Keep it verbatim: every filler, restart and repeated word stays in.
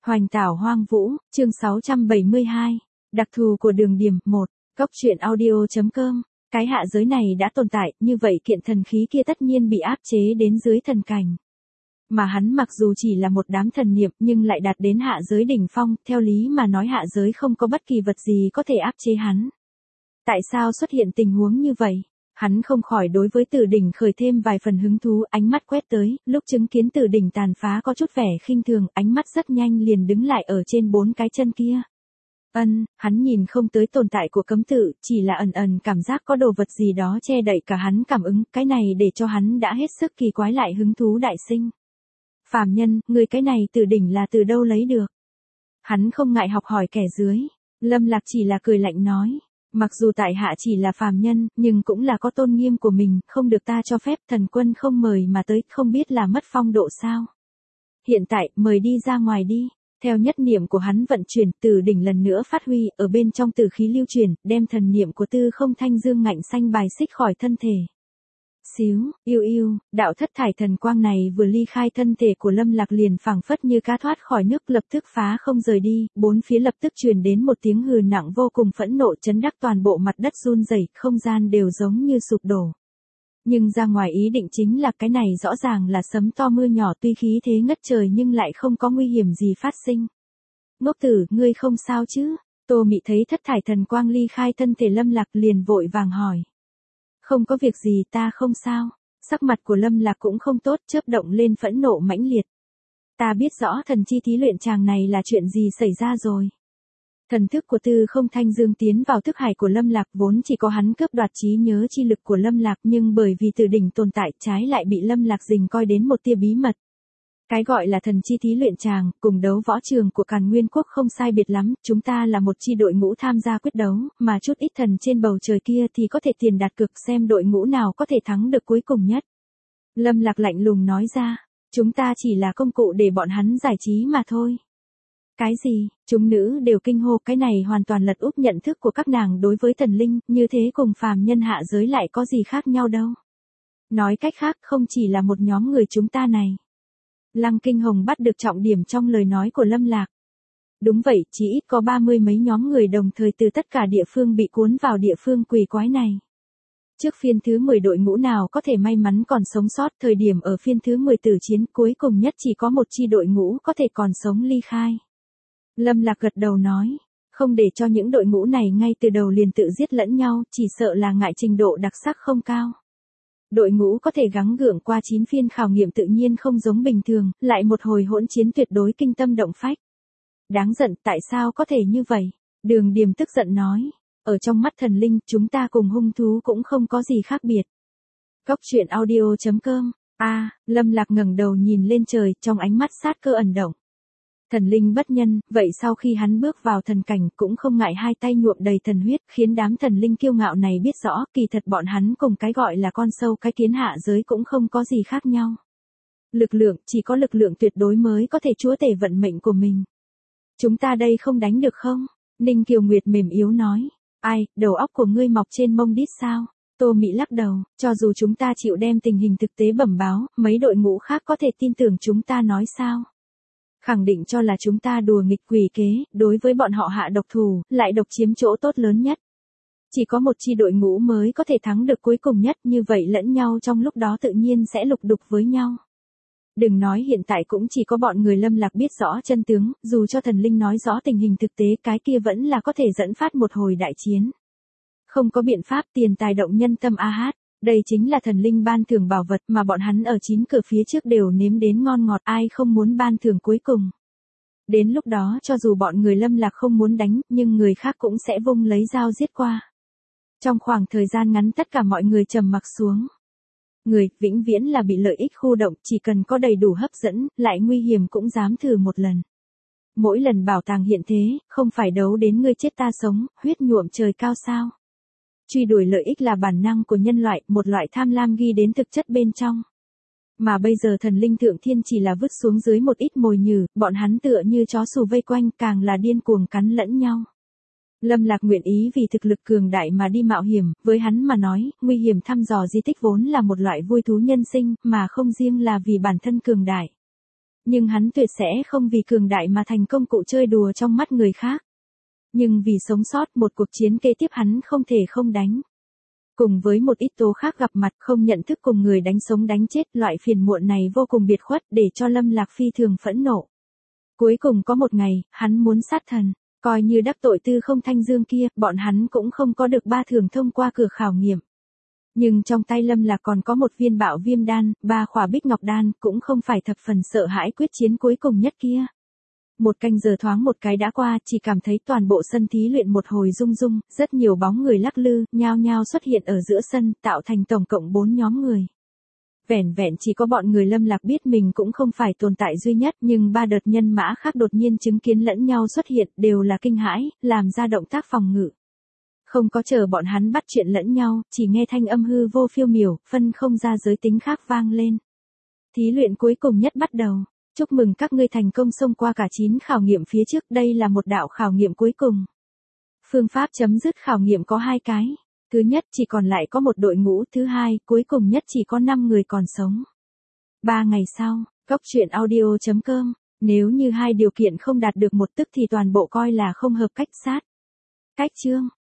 Hoành tảo hoang vũ, chương sáu trăm bảy mươi hai. Đặc thù của đường điểm, một. Cốc truyện audio.com. Cái hạ giới này đã tồn tại, như vậy kiện thần khí kia tất nhiên bị áp chế đến dưới thần cảnh. Mà hắn mặc dù chỉ là một đám thần niệm nhưng lại đạt đến hạ giới đỉnh phong, theo lý mà nói hạ giới không có bất kỳ vật gì có thể áp chế hắn. Tại sao xuất hiện tình huống như vậy? Hắn không khỏi đối với Tử Đỉnh khởi thêm vài phần hứng thú, ánh mắt quét tới, lúc chứng kiến Tử Đỉnh tàn phá có chút vẻ khinh thường, ánh mắt rất nhanh liền đứng lại ở trên bốn cái chân kia. Ân, hắn nhìn không tới tồn tại của cấm tự, chỉ là ẩn ẩn cảm giác có đồ vật gì đó che đậy cả hắn cảm ứng, cái này để cho hắn đã hết sức kỳ quái lại hứng thú đại sinh. Phàm nhân, người cái này Tử Đỉnh là từ đâu lấy được? Hắn không ngại học hỏi kẻ dưới. Lâm Lạc chỉ là cười lạnh nói. Mặc dù tại hạ chỉ là phàm nhân, nhưng cũng là có tôn nghiêm của mình, không được ta cho phép, thần quân không mời mà tới, không biết là mất phong độ sao. Hiện tại, mời đi ra ngoài đi. Theo nhất niệm của hắn vận chuyển, Tử Đỉnh lần nữa phát huy, ở bên trong tử khí lưu truyền, đem thần niệm của Tư Không Thanh Dương ngạnh xanh bài xích khỏi thân thể. Xíu, yêu yêu, đạo thất thải thần quang này vừa ly khai thân thể của Lâm Lạc liền phảng phất như cá thoát khỏi nước, lập tức phá không rời đi, bốn phía lập tức truyền đến một tiếng hừ nặng vô cùng phẫn nộ, chấn đắc toàn bộ mặt đất run rẩy, không gian đều giống như sụp đổ. Nhưng ra ngoài ý định chính là cái này rõ ràng là sấm to mưa nhỏ, tuy khí thế ngất trời nhưng lại không có nguy hiểm gì phát sinh. Ngốc tử, ngươi không sao chứ? Tô Mị thấy thất thải thần quang ly khai thân thể Lâm Lạc liền vội vàng hỏi. Không có việc gì, ta không sao. Sắc mặt của Lâm Lạc cũng không tốt, chớp động lên phẫn nộ mãnh liệt. Ta biết rõ thần chi thí luyện tràng này là chuyện gì xảy ra rồi. Thần thức của Tư Không Thanh Dương tiến vào thức hải của Lâm Lạc, vốn chỉ có hắn cướp đoạt trí nhớ chi lực của Lâm Lạc, nhưng bởi vì Tử Đỉnh tồn tại, trái lại bị Lâm Lạc dình coi đến một tia bí mật. Cái gọi là thần chi thí luyện tràng, cùng đấu võ trường của Càn Nguyên Quốc không sai biệt lắm, chúng ta là một chi đội ngũ tham gia quyết đấu, mà chút ít thần trên bầu trời kia thì có thể tiền đặt cược xem đội ngũ nào có thể thắng được cuối cùng nhất. Lâm Lạc lạnh lùng nói ra, chúng ta chỉ là công cụ để bọn hắn giải trí mà thôi. Cái gì? Chúng nữ đều kinh hô, cái này hoàn toàn lật úp nhận thức của các nàng đối với thần linh, như thế cùng phàm nhân hạ giới lại có gì khác nhau đâu. Nói cách khác, không chỉ là một nhóm người chúng ta này. Lăng Kinh Hồng bắt được trọng điểm trong lời nói của Lâm Lạc. Đúng vậy, chỉ ít có ba mươi mấy nhóm người đồng thời từ tất cả địa phương bị cuốn vào địa phương quỷ quái này. Trước phiên thứ mười đội ngũ nào có thể may mắn còn sống sót, thời điểm ở phiên thứ mười tử chiến cuối cùng nhất chỉ có một chi đội ngũ có thể còn sống ly khai. Lâm Lạc gật đầu nói, không để cho những đội ngũ này ngay từ đầu liền tự giết lẫn nhau, chỉ sợ là ngại trình độ đặc sắc không cao. Đội ngũ có thể gắng gượng qua chín phiên khảo nghiệm tự nhiên không giống bình thường, lại một hồi hỗn chiến tuyệt đối kinh tâm động phách. Đáng giận, tại sao có thể như vậy? Đường Điềm tức giận nói, ở trong mắt thần linh, chúng ta cùng hung thú cũng không có gì khác biệt. Cốc truyện audio.com. A, Lâm Lạc ngẩng đầu nhìn lên trời, trong ánh mắt sát cơ ẩn động. Thần linh bất nhân, vậy sau khi hắn bước vào thần cảnh cũng không ngại hai tay nhuộm đầy thần huyết, khiến đám thần linh kiêu ngạo này biết rõ, kỳ thật bọn hắn cùng cái gọi là con sâu cái kiến hạ giới cũng không có gì khác nhau. Lực lượng, chỉ có lực lượng tuyệt đối mới có thể chúa tể vận mệnh của mình. Chúng ta đây không đánh được không? Ninh Kiều Nguyệt mềm yếu nói. Ai, đầu óc của ngươi mọc trên mông đít sao? Tô Mị lắc đầu, cho dù chúng ta chịu đem tình hình thực tế bẩm báo, mấy đội ngũ khác có thể tin tưởng chúng ta nói sao? Khẳng định cho là chúng ta đùa nghịch quỷ kế, đối với bọn họ hạ độc thủ, lại độc chiếm chỗ tốt lớn nhất. Chỉ có một chi đội ngũ mới có thể thắng được cuối cùng nhất, như vậy lẫn nhau trong lúc đó tự nhiên sẽ lục đục với nhau. Đừng nói hiện tại cũng chỉ có bọn người Lâm Lạc biết rõ chân tướng, dù cho thần linh nói rõ tình hình thực tế, cái kia vẫn là có thể dẫn phát một hồi đại chiến. Không có biện pháp, tiền tài động nhân tâm a hát. Đây chính là thần linh ban thưởng bảo vật mà bọn hắn ở chín cửa phía trước đều nếm đến ngon ngọt, ai không muốn ban thưởng cuối cùng. Đến lúc đó cho dù bọn người Lâm Lạc không muốn đánh, nhưng người khác cũng sẽ vung lấy dao giết qua. Trong khoảng thời gian ngắn tất cả mọi người trầm mặc xuống. Người, vĩnh viễn là bị lợi ích khu động, chỉ cần có đầy đủ hấp dẫn, lại nguy hiểm cũng dám thử một lần. Mỗi lần bảo tàng hiện thế, không phải đấu đến ngươi chết ta sống, huyết nhuộm trời cao sao. Truy đuổi lợi ích là bản năng của nhân loại, một loại tham lam ghi đến thực chất bên trong. Mà bây giờ thần linh thượng thiên chỉ là vứt xuống dưới một ít mồi nhử, bọn hắn tựa như chó sù vây quanh, càng là điên cuồng cắn lẫn nhau. Lâm Lạc nguyện ý vì thực lực cường đại mà đi mạo hiểm, với hắn mà nói, nguy hiểm thăm dò di tích vốn là một loại vui thú nhân sinh, mà không riêng là vì bản thân cường đại. Nhưng hắn tuyệt sẽ không vì cường đại mà thành công cụ chơi đùa trong mắt người khác. Nhưng vì sống sót, một cuộc chiến kế tiếp hắn không thể không đánh. Cùng với một ít tố khác gặp mặt không nhận thức cùng người đánh sống đánh chết, loại phiền muộn này vô cùng biệt khuất để cho Lâm Lạc phi thường phẫn nộ. Cuối cùng có một ngày, hắn muốn sát thần, coi như đắc tội Tư Không Thanh Dương kia, bọn hắn cũng không có được ba thường thông qua cửa khảo nghiệm. Nhưng trong tay Lâm Lạc còn có một viên bạo viêm đan, ba khỏa bích ngọc đan, cũng không phải thập phần sợ hãi quyết chiến cuối cùng nhất kia. Một canh giờ thoáng một cái đã qua, chỉ cảm thấy toàn bộ sân thí luyện một hồi rung rung, rất nhiều bóng người lắc lư, nhao nhao xuất hiện ở giữa sân, tạo thành tổng cộng bốn nhóm người. Vẻn vẹn chỉ có bọn người Lâm Lạc biết mình cũng không phải tồn tại duy nhất, nhưng ba đợt nhân mã khác đột nhiên chứng kiến lẫn nhau xuất hiện, đều là kinh hãi, làm ra động tác phòng ngự. Không có chờ bọn hắn bắt chuyện lẫn nhau, chỉ nghe thanh âm hư vô phiêu miểu, phân không ra giới tính khác vang lên. Thí luyện cuối cùng nhất bắt đầu. Chúc mừng các ngươi thành công xông qua cả chín khảo nghiệm phía trước, đây là một đạo khảo nghiệm cuối cùng. Phương pháp chấm dứt khảo nghiệm có hai cái. Thứ nhất chỉ còn lại có một đội ngũ, thứ hai, cuối cùng nhất chỉ có năm người còn sống. Ba ngày sau, Cốc truyện audio chấm com, nếu như hai điều kiện không đạt được một tức thì toàn bộ coi là không hợp cách sát. Cách chương.